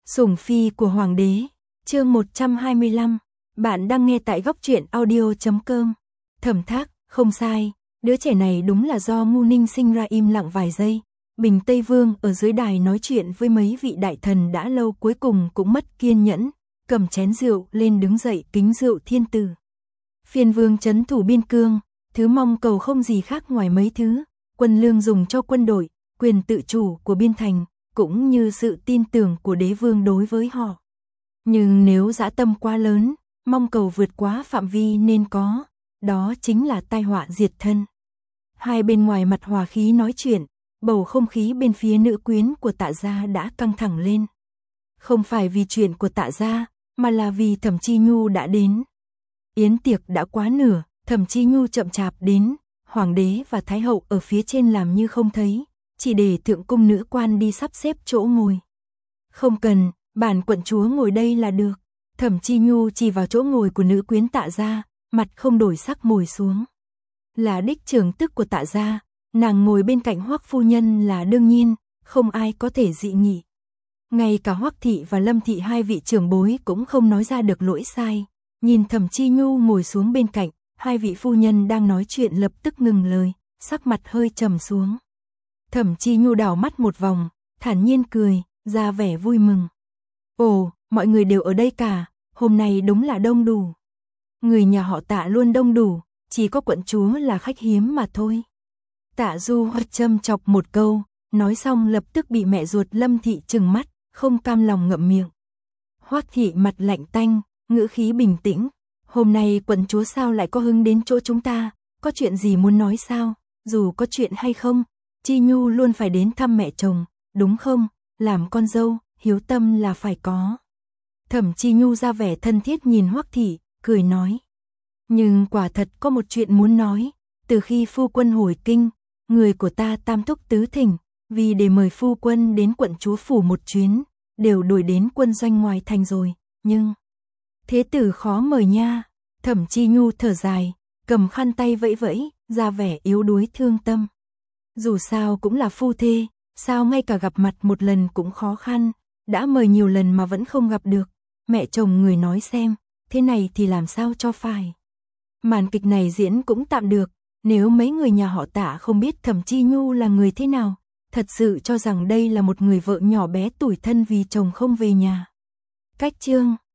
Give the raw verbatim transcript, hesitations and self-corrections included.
Sủng phi của hoàng đế, chương một trăm hai mươi lăm. Bạn đang nghe tại góc truyện audio chấm com. Thẩm Thác, không sai, đứa trẻ này đúng là do Ngu Ninh sinh ra. Im lặng vài giây, Bình Tây Vương ở dưới đài nói chuyện với mấy vị đại thần đã lâu cuối cùng cũng mất kiên nhẫn, cầm chén rượu lên đứng dậy kính rượu thiên tử. Phiên vương trấn thủ biên cương, thứ mong cầu không gì khác ngoài mấy thứ: quân lương dùng cho quân đội, quyền tự chủ của biên thành, cũng như sự tin tưởng của đế vương đối với họ. Nhưng nếu dã tâm quá lớn, mong cầu vượt quá phạm vi nên có, đó chính là tai họa diệt thân. Hai bên ngoài mặt hòa khí nói chuyện, bầu không khí bên phía nữ quyến của Tạ gia đã căng thẳng lên. Không phải vì chuyện của Tạ gia, mà là vì Thẩm Chi Nhu đã đến. Yến tiệc đã quá nửa, Thẩm Chi Nhu chậm chạp đến, hoàng đế và thái hậu ở phía trên làm như không thấy, chỉ để thượng cung nữ quan đi sắp xếp chỗ ngồi. Không cần, bản quận chúa ngồi đây là được. Thẩm Chi Nhu chỉ vào chỗ ngồi của nữ quyến Tạ gia, mặt không đổi sắc ngồi xuống. Là đích trưởng tức của Tạ gia, nàng ngồi bên cạnh Hoắc phu nhân là đương nhiên, không ai có thể dị nghị. Ngay cả Hoắc thị và Lâm thị hai vị trưởng bối cũng không nói ra được lỗi sai. Nhìn Thẩm Chi Nhu ngồi xuống bên cạnh, hai vị phu nhân đang nói chuyện lập tức ngừng lời, sắc mặt hơi trầm xuống. Thẩm Chi Nhu đảo mắt một vòng, thản nhiên cười, ra vẻ vui mừng. Ồ, mọi người đều ở đây cả, hôm nay đúng là đông đủ. Người nhà họ Tạ luôn đông đủ, chỉ có quận chúa là khách hiếm mà thôi. Tạ Du Hoạch châm chọc một câu, nói xong lập tức bị mẹ ruột Lâm thị trừng mắt, không cam lòng ngậm miệng. Hoắc thị mặt lạnh tanh, ngữ khí bình tĩnh. Hôm nay quận chúa sao lại có hứng đến chỗ chúng ta, có chuyện gì muốn nói sao? Dù có chuyện hay không, Chi Nhu luôn phải đến thăm mẹ chồng, đúng không? Làm con dâu, hiếu tâm là phải có. Thẩm Chi Nhu ra vẻ thân thiết nhìn Hoắc thị, cười nói. Nhưng quả thật có một chuyện muốn nói, từ khi phu quân hồi kinh, người của ta tam thúc tứ thỉnh, vì để mời phu quân đến quận chúa phủ một chuyến, đều đuổi đến quân doanh ngoài thành rồi, nhưng thế tử khó mời nha. Thẩm Chi Nhu thở dài, cầm khăn tay vẫy vẫy, ra vẻ yếu đuối thương tâm. Dù sao cũng là phu thê, sao ngay cả gặp mặt một lần cũng khó khăn, đã mời nhiều lần mà vẫn không gặp được. Mẹ chồng người nói xem, thế này thì làm sao cho phải. Màn kịch này diễn cũng tạm được, nếu mấy người nhà họ Tạ không biết Thẩm Chi Nhu là người thế nào, thật sự cho rằng đây là một người vợ nhỏ bé tủi thân vì chồng không về nhà. Cách chương